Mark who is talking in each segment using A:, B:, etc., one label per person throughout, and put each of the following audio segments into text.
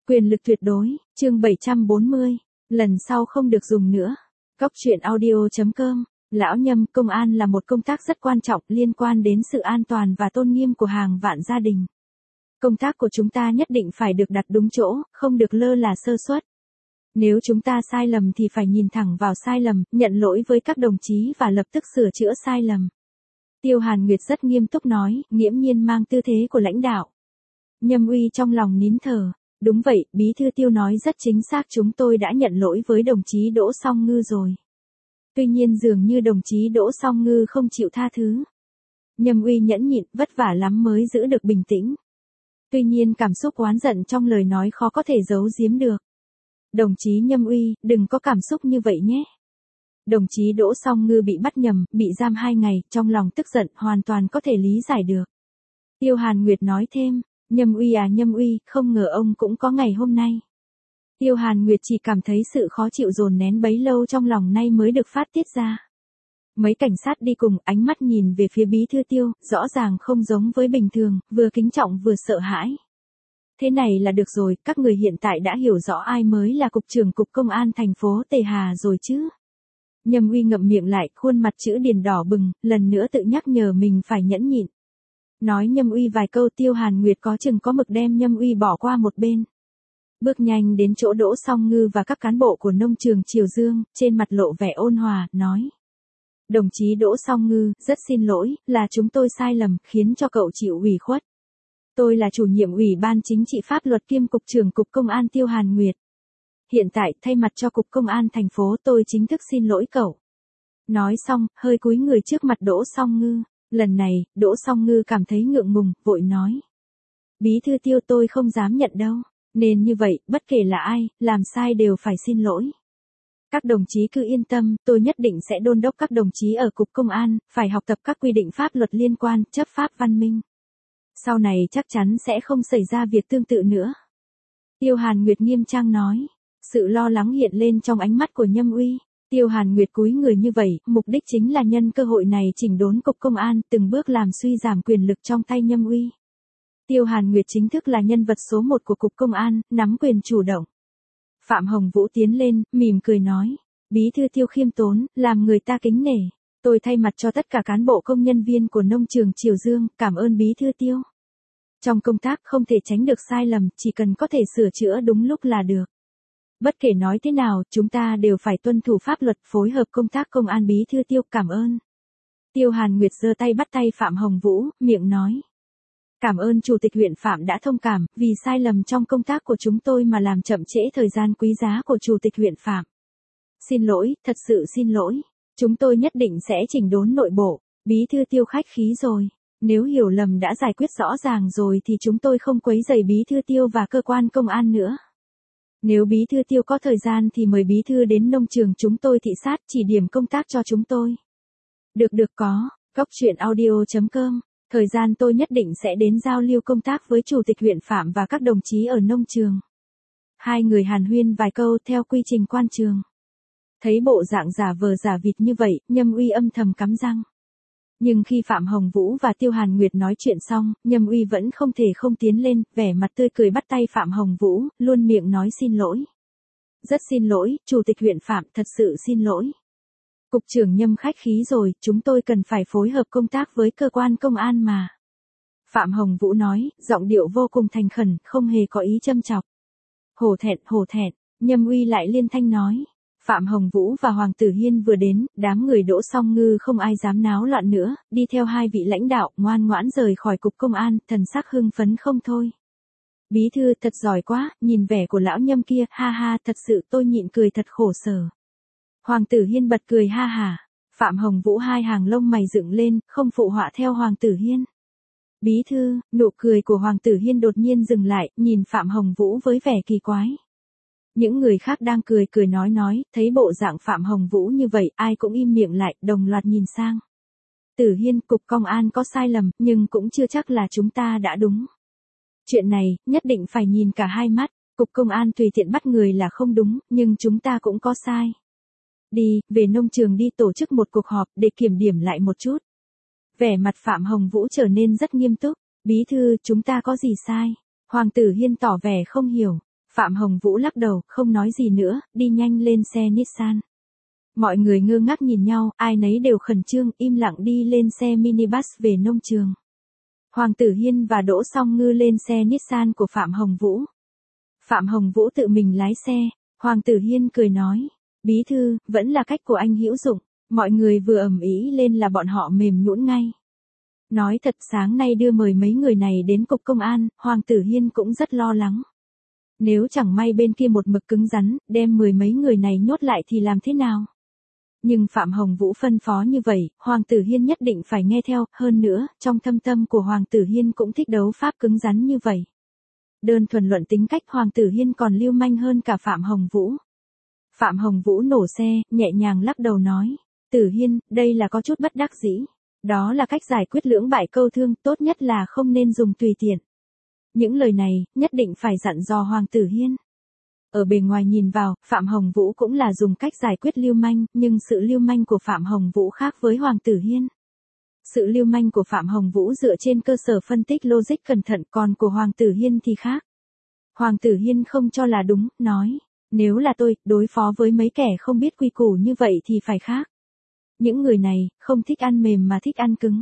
A: Quyền lực tuyệt đối, chương 740, lần sau không được dùng nữa. Cóc truyện audio.com, Lão Nhâm, công an là một công tác rất quan trọng liên quan đến sự an toàn và tôn nghiêm của hàng vạn gia đình. Công tác của chúng ta nhất định phải được đặt đúng chỗ, không được lơ là sơ suất. Nếu chúng ta sai lầm thì phải nhìn thẳng vào sai lầm, nhận lỗi với các đồng chí và lập tức sửa chữa sai lầm. Tiêu Hàn Nguyệt rất nghiêm túc nói, nghiễm nhiên mang tư thế của lãnh đạo. Nhâm Uy trong lòng nín thở. Đúng vậy, Bí thư Tiêu nói rất chính xác, chúng tôi đã nhận lỗi với đồng chí Đỗ Song Ngư rồi. Tuy nhiên dường như đồng chí Đỗ Song Ngư không chịu tha thứ. Nhâm Uy nhẫn nhịn, vất vả lắm mới giữ được bình tĩnh. Tuy nhiên cảm xúc oán giận trong lời nói khó có thể giấu giếm được. Đồng chí Nhâm Uy, đừng có cảm xúc như vậy nhé. Đồng chí Đỗ Song Ngư bị bắt nhầm, bị giam 2 ngày, trong lòng tức giận, hoàn toàn có thể lý giải được. Tiêu Hàn Nguyệt nói thêm. Nhâm Uy à Nhâm Uy, không ngờ ông cũng có ngày hôm nay. Tiêu Hàn Nguyệt chỉ cảm thấy sự khó chịu dồn nén bấy lâu trong lòng nay mới được phát tiết ra. Mấy cảnh sát đi cùng, ánh mắt nhìn về phía Bí thư Tiêu, rõ ràng không giống với bình thường, vừa kính trọng vừa sợ hãi. Thế này là được rồi, các người hiện tại đã hiểu rõ ai mới là cục trưởng cục công an thành phố Tề Hà rồi chứ. Nhâm Uy ngậm miệng lại, khuôn mặt chữ điền đỏ bừng, lần nữa tự nhắc nhở mình phải nhẫn nhịn. Nói Nhâm Uy vài câu, Tiêu Hàn Nguyệt có chừng có mực đem Nhâm Uy bỏ qua một bên. Bước nhanh đến chỗ Đỗ Song Ngư và các cán bộ của nông trường Triều Dương, trên mặt lộ vẻ ôn hòa, nói. Đồng chí Đỗ Song Ngư, rất xin lỗi, là chúng tôi sai lầm, khiến cho cậu chịu ủy khuất. Tôi là chủ nhiệm Ủy ban Chính trị Pháp luật kiêm Cục trưởng Cục Công an Tiêu Hàn Nguyệt. Hiện tại, thay mặt cho Cục Công an thành phố tôi chính thức xin lỗi cậu. Nói xong, hơi cúi người trước mặt Đỗ Song Ngư. Lần này, Đỗ Song Ngư cảm thấy ngượng ngùng, vội nói. Bí thư Tiêu tôi không dám nhận đâu, nên như vậy, bất kể là ai, làm sai đều phải xin lỗi. Các đồng chí cứ yên tâm, tôi nhất định sẽ đôn đốc các đồng chí ở Cục Công an, phải học tập các quy định pháp luật liên quan, chấp pháp văn minh. Sau này chắc chắn sẽ không xảy ra việc tương tự nữa. Tiêu Hàn Nguyệt nghiêm trang nói, sự lo lắng hiện lên trong ánh mắt của Nhâm Uy. Tiêu Hàn Nguyệt cúi người như vậy, mục đích chính là nhân cơ hội này chỉnh đốn Cục Công an, từng bước làm suy giảm quyền lực trong tay Nhâm Uy. Tiêu Hàn Nguyệt chính thức là nhân vật số 1 của Cục Công an, nắm quyền chủ động. Phạm Hồng Vũ tiến lên, mỉm cười nói, Bí thư Tiêu khiêm tốn, làm người ta kính nể. Tôi thay mặt cho tất cả cán bộ công nhân viên của nông trường Triều Dương, cảm ơn Bí thư Tiêu. Trong công tác không thể tránh được sai lầm, chỉ cần có thể sửa chữa đúng lúc là được. Bất kể nói thế nào, chúng ta đều phải tuân thủ pháp luật, phối hợp công tác công an. Bí thư Tiêu cảm ơn. Tiêu Hàn Nguyệt giơ tay bắt tay Phạm Hồng Vũ, miệng nói. Cảm ơn Chủ tịch huyện Phạm đã thông cảm, vì sai lầm trong công tác của chúng tôi mà làm chậm trễ thời gian quý giá của Chủ tịch huyện Phạm. Xin lỗi, thật sự xin lỗi. Chúng tôi nhất định sẽ chỉnh đốn nội bộ. Bí thư Tiêu khách khí rồi. Nếu hiểu lầm đã giải quyết rõ ràng rồi thì chúng tôi không quấy rầy Bí thư Tiêu và cơ quan công an nữa. Nếu Bí thư Tiêu có thời gian thì mời Bí thư đến nông trường chúng tôi thị sát, chỉ điểm công tác cho chúng tôi. Được có, Cóc truyện audio.com, thời gian tôi nhất định sẽ đến giao lưu công tác với Chủ tịch huyện Phạm và các đồng chí ở nông trường. Hai người hàn huyên vài câu theo quy trình quan trường. Thấy bộ dạng giả vờ giả vịt như vậy, Nhâm Uy âm thầm cắn răng. Nhưng khi Phạm Hồng Vũ và Tiêu Hàn Nguyệt nói chuyện xong, Nhâm Uy vẫn không thể không tiến lên, vẻ mặt tươi cười bắt tay Phạm Hồng Vũ, luôn miệng nói xin lỗi. Rất xin lỗi, Chủ tịch huyện Phạm, thật sự xin lỗi. Cục trưởng Nhâm khách khí rồi, chúng tôi cần phải phối hợp công tác với cơ quan công an mà. Phạm Hồng Vũ nói, giọng điệu vô cùng thành khẩn, không hề có ý châm chọc. Hổ thẹn, Nhâm Uy lại liên thanh nói. Phạm Hồng Vũ và Hoàng Tử Hiên vừa đến, đám người Đỗ Song Ngư không ai dám náo loạn nữa, đi theo hai vị lãnh đạo, ngoan ngoãn rời khỏi Cục Công an, thần sắc hưng phấn không thôi. Bí thư thật giỏi quá, nhìn vẻ của lão Nhâm kia, ha ha, thật sự tôi nhịn cười thật khổ sở. Hoàng Tử Hiên bật cười ha hả. Phạm Hồng Vũ hai hàng lông mày dựng lên, không phụ họa theo Hoàng Tử Hiên. Bí thư, nụ cười của Hoàng Tử Hiên đột nhiên dừng lại, nhìn Phạm Hồng Vũ với vẻ kỳ quái. Những người khác đang cười nói, thấy bộ dạng Phạm Hồng Vũ như vậy, ai cũng im miệng lại, đồng loạt nhìn sang. Tử Hiên, Cục Công an có sai lầm, nhưng cũng chưa chắc là chúng ta đã đúng. Chuyện này, nhất định phải nhìn cả hai mắt, Cục Công an tùy tiện bắt người là không đúng, nhưng chúng ta cũng có sai. Đi, về nông trường đi tổ chức một cuộc họp, để kiểm điểm lại một chút. Vẻ mặt Phạm Hồng Vũ trở nên rất nghiêm túc. Bí thư, chúng ta có gì sai? Hoàng Tử Hiên tỏ vẻ không hiểu. Phạm Hồng Vũ lắc đầu, không nói gì nữa, đi nhanh lên xe Nissan. Mọi người ngơ ngác nhìn nhau, ai nấy đều khẩn trương, im lặng đi lên xe minibus về nông trường. Hoàng Tử Hiên và Đỗ Song Ngư lên xe Nissan của Phạm Hồng Vũ. Phạm Hồng Vũ tự mình lái xe, Hoàng Tử Hiên cười nói, bí thư, vẫn là cách của anh hữu dụng, mọi người vừa ầm ĩ lên là bọn họ mềm nhũn ngay. Nói thật sáng nay đưa mời mấy người này đến cục công an, Hoàng Tử Hiên cũng rất lo lắng. Nếu chẳng may bên kia một mực cứng rắn, đem mười mấy người này nhốt lại thì làm thế nào? Nhưng Phạm Hồng Vũ phân phó như vậy, Hoàng Tử Hiên nhất định phải nghe theo, hơn nữa, trong thâm tâm của Hoàng Tử Hiên cũng thích đấu pháp cứng rắn như vậy. Đơn thuần luận tính cách Hoàng Tử Hiên còn lưu manh hơn cả Phạm Hồng Vũ. Phạm Hồng Vũ nổ xe, nhẹ nhàng lắc đầu nói, Tử Hiên, đây là có chút bất đắc dĩ. Đó là cách giải quyết lưỡng bại câu thương, tốt nhất là không nên dùng tùy tiện. Những lời này, nhất định phải dặn dò Hoàng Tử Hiên. Ở bề ngoài nhìn vào, Phạm Hồng Vũ cũng là dùng cách giải quyết lưu manh, nhưng sự lưu manh của Phạm Hồng Vũ khác với Hoàng Tử Hiên. Sự lưu manh của Phạm Hồng Vũ dựa trên cơ sở phân tích logic cẩn thận, còn của Hoàng Tử Hiên thì khác. Hoàng Tử Hiên không cho là đúng, nói, nếu là tôi, đối phó với mấy kẻ không biết quy củ như vậy thì phải khác. Những người này, không thích ăn mềm mà thích ăn cứng.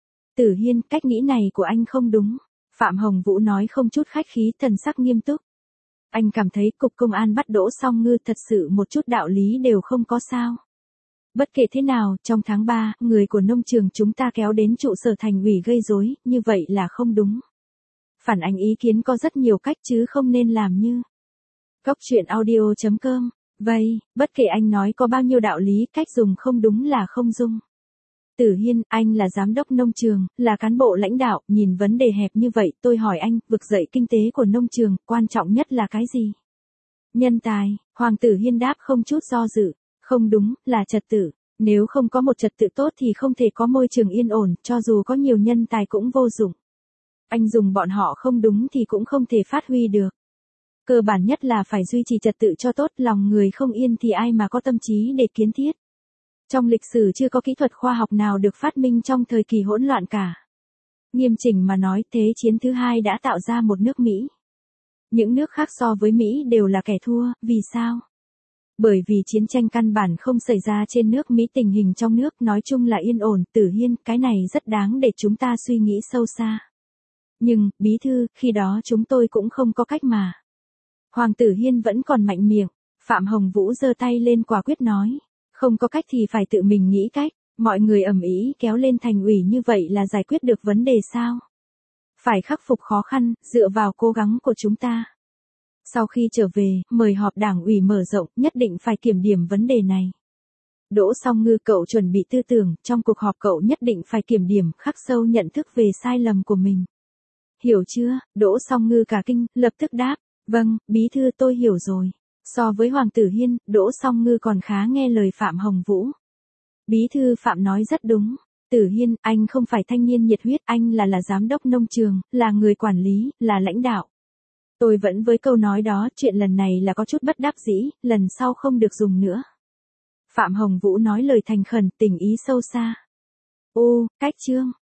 A: Tử Hiên, cách nghĩ này của anh không đúng. Phạm Hồng Vũ nói không chút khách khí, thần sắc nghiêm túc. Anh cảm thấy cục công an bắt Đỗ Song Ngư thật sự một chút đạo lý đều không có sao. Bất kể thế nào, trong tháng 3, người của nông trường chúng ta kéo đến trụ sở thành ủy gây rối, như vậy là không đúng. Phản ánh ý kiến có rất nhiều cách chứ không nên làm như. Cóc truyện audio.com. Vậy, bất kể anh nói có bao nhiêu đạo lý, cách dùng không đúng là không dung. Tử Hiên, anh là giám đốc nông trường, là cán bộ lãnh đạo, nhìn vấn đề hẹp như vậy, tôi hỏi anh, vực dậy kinh tế của nông trường, quan trọng nhất là cái gì? Nhân tài, Hoàng Tử Hiên đáp không chút do dự, không đúng, là trật tự. Nếu không có một trật tự tốt thì không thể có môi trường yên ổn, cho dù có nhiều nhân tài cũng vô dụng. Anh dùng bọn họ không đúng thì cũng không thể phát huy được. Cơ bản nhất là phải duy trì trật tự cho tốt, lòng người không yên thì ai mà có tâm trí để kiến thiết. Trong lịch sử chưa có kỹ thuật khoa học nào được phát minh trong thời kỳ hỗn loạn cả. Nghiêm chỉnh mà nói, Thế chiến thứ hai đã tạo ra một nước Mỹ. Những nước khác so với Mỹ đều là kẻ thua, vì sao? Bởi vì chiến tranh căn bản không xảy ra trên nước Mỹ, tình hình trong nước nói chung là yên ổn. Tử Hiên, cái này rất đáng để chúng ta suy nghĩ sâu xa. Nhưng, bí thư, khi đó chúng tôi cũng không có cách mà. Hoàng Tử Hiên vẫn còn mạnh miệng. Phạm Hồng Vũ giơ tay lên quả quyết nói. Không có cách thì phải tự mình nghĩ cách. Mọi người ầm ĩ kéo lên thành ủy như vậy là giải quyết được vấn đề sao? Phải khắc phục khó khăn, dựa vào cố gắng của chúng ta. Sau khi trở về, mời họp đảng ủy mở rộng, nhất định phải kiểm điểm vấn đề này. Đỗ Song Ngư, cậu chuẩn bị tư tưởng, trong cuộc họp cậu nhất định phải kiểm điểm, khắc sâu nhận thức về sai lầm của mình. Hiểu chưa? Đỗ Song Ngư cả kinh, lập tức đáp, vâng, bí thư tôi hiểu rồi. So với Hoàng Tử Hiên, Đỗ Song Ngư còn khá nghe lời Phạm Hồng Vũ. Bí thư Phạm nói rất đúng. Tử Hiên, anh không phải thanh niên nhiệt huyết, anh là giám đốc nông trường, là người quản lý, là lãnh đạo. Tôi vẫn với câu nói đó, chuyện lần này là có chút bất đắc dĩ, lần sau không được dùng nữa. Phạm Hồng Vũ nói lời thành khẩn, tình ý sâu xa. Ô, cách chương.